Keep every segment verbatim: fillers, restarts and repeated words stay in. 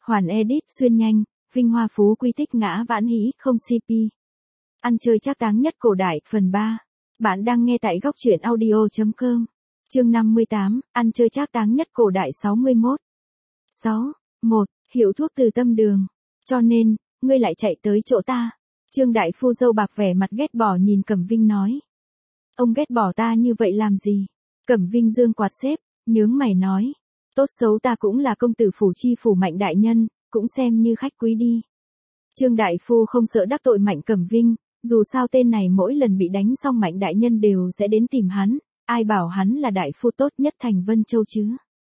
Hoàn edit xuyên nhanh, vinh hoa phú quý tích ngã vãn hĩ không xê pê. Ăn chơi trác táng nhất cổ đại, phần ba. Bạn đang nghe tại góc truyện audio chấm com. Chương năm mươi tám, ăn chơi trác táng nhất cổ đại sáu mươi mốt. sáu. một. Hiệu thuốc từ tâm đường. Cho nên, ngươi lại chạy tới chỗ ta. Trương đại phu dâu bạc vẻ mặt ghét bỏ nhìn Cẩm Vinh nói. Ông ghét bỏ ta như vậy làm gì? Cẩm Vinh dương quạt xếp, nhướng mày nói. Tốt xấu ta cũng là công tử phủ chi phủ Mạnh đại nhân, cũng xem như khách quý đi. Trương đại phu không sợ đắc tội Mạnh Cẩm Vinh, dù sao tên này mỗi lần bị đánh xong Mạnh đại nhân đều sẽ đến tìm hắn, ai bảo hắn là đại phu tốt nhất thành Vân Châu chứ.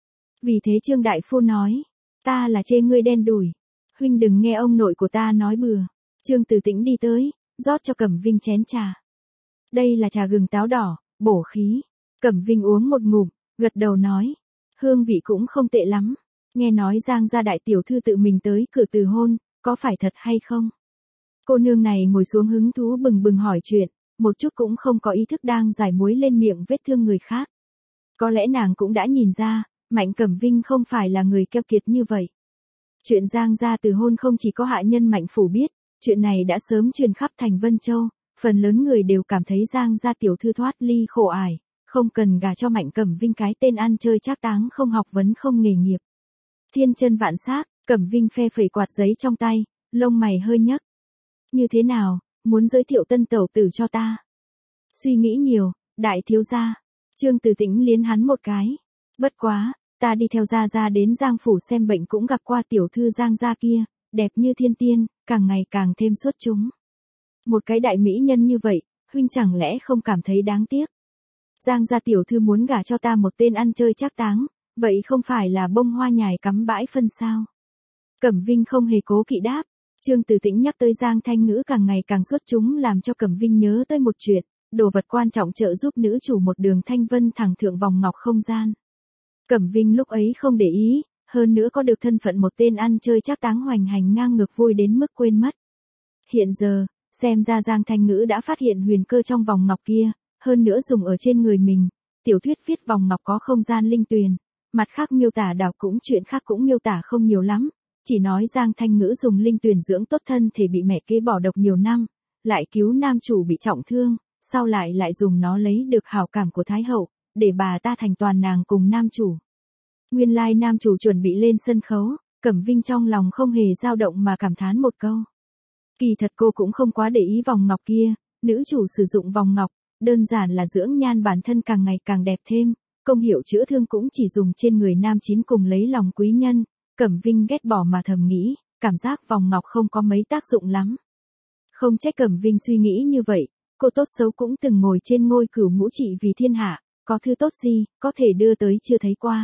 Vì thế Trương đại phu nói, ta là chê ngươi đen đủi, huynh đừng nghe ông nội của ta nói bừa. Trương Từ Tĩnh đi tới, rót cho Cẩm Vinh chén trà. Đây là trà gừng táo đỏ, bổ khí. Cẩm Vinh uống một ngụm, gật đầu nói, hương vị cũng không tệ lắm. Nghe nói Giang gia đại tiểu thư tự mình tới cửa từ hôn, có phải thật hay không? Cô nương này ngồi xuống hứng thú bừng bừng hỏi chuyện, một chút cũng không có ý thức đang giải muối lên miệng vết thương người khác. Có lẽ nàng cũng đã nhìn ra, Mạnh Cẩm Vinh không phải là người keo kiệt như vậy. Chuyện Giang gia từ hôn không chỉ có hạ nhân Mạnh phủ biết, chuyện này đã sớm truyền khắp thành Vân Châu, phần lớn người đều cảm thấy Giang gia tiểu thư thoát ly khổ ải, không cần gả cho Mạnh Cẩm Vinh cái tên ăn chơi trác táng không học vấn không nghề nghiệp. Thiên chân vạn xác, Cẩm Vinh phe phẩy quạt giấy trong tay, lông mày hơi nhấc. Như thế nào, muốn giới thiệu tân tẩu tử cho ta? Suy nghĩ nhiều, đại thiếu gia. Trương Từ Tĩnh liến hắn một cái. Bất quá, ta đi theo gia gia đến Giang phủ xem bệnh cũng gặp qua tiểu thư Giang gia kia, đẹp như thiên tiên, càng ngày càng thêm xuất chúng. Một cái đại mỹ nhân như vậy, huynh chẳng lẽ không cảm thấy đáng tiếc? Giang gia tiểu thư muốn gả cho ta một tên ăn chơi trác táng, vậy không phải là bông hoa nhài cắm bãi phân sao? Cẩm Vinh không hề cố kỵ đáp. Trương Từ Tĩnh nhắc tới Giang Thanh Ngữ càng ngày càng xuất chúng làm cho Cẩm Vinh nhớ tới một chuyện, đồ vật quan trọng trợ giúp nữ chủ một đường thanh vân thẳng thượng vòng ngọc không gian. Cẩm Vinh lúc ấy không để ý, hơn nữa có được thân phận một tên ăn chơi trác táng hoành hành ngang ngược vui đến mức quên mất. Hiện giờ, xem ra Giang Thanh Ngữ đã phát hiện huyền cơ trong vòng ngọc kia, hơn nữa dùng ở trên người mình. Tiểu thuyết viết vòng ngọc có không gian linh tuyền, mặt khác miêu tả đảo cũng chuyện khác cũng miêu tả không nhiều lắm. Chỉ nói Giang Thanh Ngữ dùng linh tuyền dưỡng tốt thân thể bị mẹ kế bỏ độc nhiều năm, lại cứu nam chủ bị trọng thương, sau lại lại dùng nó lấy được hảo cảm của Thái Hậu, để bà ta thành toàn nàng cùng nam chủ. Nguyên lai nam chủ chuẩn bị lên sân khấu, Cẩm Vinh trong lòng không hề dao động mà cảm thán một câu. Kỳ thật cô cũng không quá để ý vòng ngọc kia, nữ chủ sử dụng vòng ngọc, đơn giản là dưỡng nhan bản thân càng ngày càng đẹp thêm, công hiệu chữa thương cũng chỉ dùng trên người nam chính cùng lấy lòng quý nhân. Cẩm Vinh ghét bỏ mà thầm nghĩ, cảm giác vòng ngọc không có mấy tác dụng lắm. Không trách Cẩm Vinh suy nghĩ như vậy, cô tốt xấu cũng từng ngồi trên ngôi cửu ngũ trị vì thiên hạ, có thứ tốt gì, có thể đưa tới chưa thấy qua.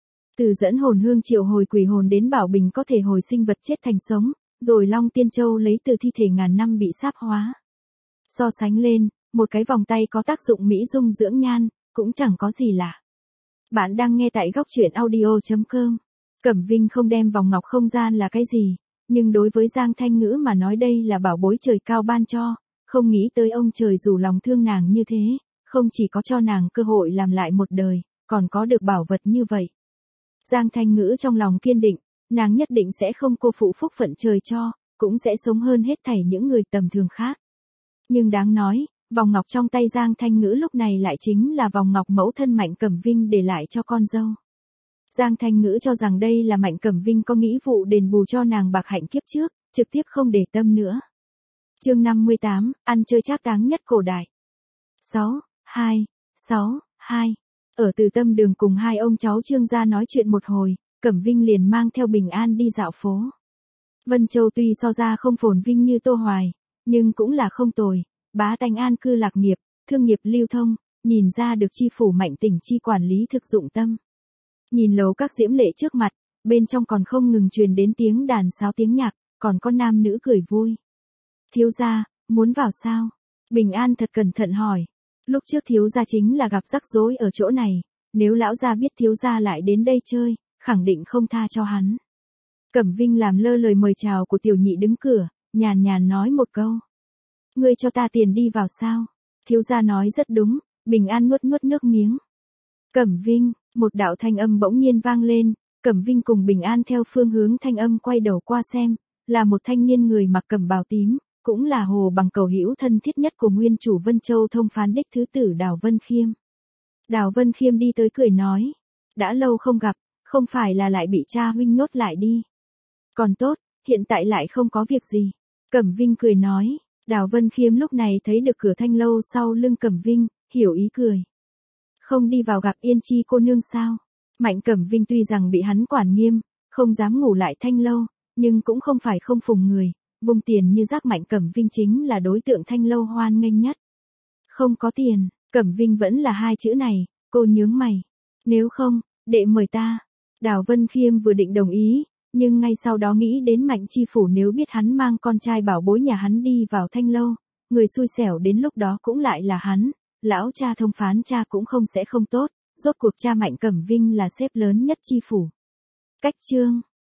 Từ dẫn hồn hương triệu hồi quỷ hồn đến bảo bình có thể hồi sinh vật chết thành sống, rồi Long Tiên Châu lấy từ thi thể ngàn năm bị sáp hóa. So sánh lên, một cái vòng tay có tác dụng mỹ dung dưỡng nhan, cũng chẳng có gì lạ. Bạn đang nghe tại góc truyện audio chấm com. Cẩm Vinh không đem vòng ngọc không gian là cái gì, nhưng đối với Giang Thanh Ngữ mà nói đây là bảo bối trời cao ban cho, không nghĩ tới ông trời dù lòng thương nàng như thế, không chỉ có cho nàng cơ hội làm lại một đời, còn có được bảo vật như vậy. Giang Thanh Ngữ trong lòng kiên định, nàng nhất định sẽ không cô phụ phúc phận trời cho, cũng sẽ sống hơn hết thảy những người tầm thường khác. Nhưng đáng nói, vòng ngọc trong tay Giang Thanh Ngữ lúc này lại chính là vòng ngọc mẫu thân Mạnh Cẩm Vinh để lại cho con dâu. Giang Thanh Ngữ cho rằng đây là Mạnh Cẩm Vinh có nghĩ vụ đền bù cho nàng bạc hạnh kiếp trước, trực tiếp không để tâm nữa. Chương năm mươi tám, ăn chơi trác táng nhất cổ đại. sáu, hai, sáu, hai. Ở Từ Tâm đường cùng hai ông cháu Trương gia nói chuyện một hồi, Cẩm Vinh liền mang theo Bình An đi dạo phố. Vân Châu tuy so ra không phồn vinh như Tô Hoài, nhưng cũng là không tồi, bá tánh an cư lạc nghiệp, thương nghiệp lưu thông, nhìn ra được chi phủ Mạnh tỉnh chi quản lý thực dụng tâm. Nhìn lầu các diễm lệ trước mặt, bên trong còn không ngừng truyền đến tiếng đàn sáo tiếng nhạc, còn có nam nữ cười vui. Thiếu gia, muốn vào sao? Bình An thật cẩn thận hỏi. Lúc trước thiếu gia chính là gặp rắc rối ở chỗ này, nếu lão gia biết thiếu gia lại đến đây chơi, khẳng định không tha cho hắn. Cẩm Vinh làm lơ lời mời chào của tiểu nhị đứng cửa, nhàn nhàn nói một câu. Ngươi cho ta tiền đi vào sao? Thiếu gia nói rất đúng, Bình An nuốt nuốt nước miếng. Cẩm Vinh, một đạo thanh âm bỗng nhiên vang lên, Cẩm Vinh cùng Bình An theo phương hướng thanh âm quay đầu qua xem, là một thanh niên người mặc cẩm bào tím, cũng là Hồ Bằng cầu hữu thân thiết nhất của nguyên chủ Vân Châu thông phán đích thứ tử Đào Vân Khiêm. Đào Vân Khiêm đi tới cười nói, đã lâu không gặp, không phải là lại bị cha huynh nhốt lại đi. Còn tốt, hiện tại lại không có việc gì. Cẩm Vinh cười nói, Đào Vân Khiêm lúc này thấy được cửa thanh lâu sau lưng Cẩm Vinh, hiểu ý cười. Không đi vào gặp Yên Chi cô nương sao? Mạnh Cẩm Vinh tuy rằng bị hắn quản nghiêm, không dám ngủ lại thanh lâu, nhưng cũng không phải không phùng người, vung tiền như rác. Mạnh Cẩm Vinh chính là đối tượng thanh lâu hoan nghênh nhất. Không có tiền, Cẩm Vinh vẫn là hai chữ này, cô nhướng mày. Nếu không, đệ mời ta. Đào Vân Khiêm vừa định đồng ý, nhưng ngay sau đó nghĩ đến Mạnh Chi phủ nếu biết hắn mang con trai bảo bối nhà hắn đi vào thanh lâu, người xui xẻo đến lúc đó cũng lại là hắn, lão cha thông phán cha cũng không sẽ không tốt, rốt cuộc cha Mạnh Cẩm Vinh là sếp lớn nhất Chi phủ. Cách chương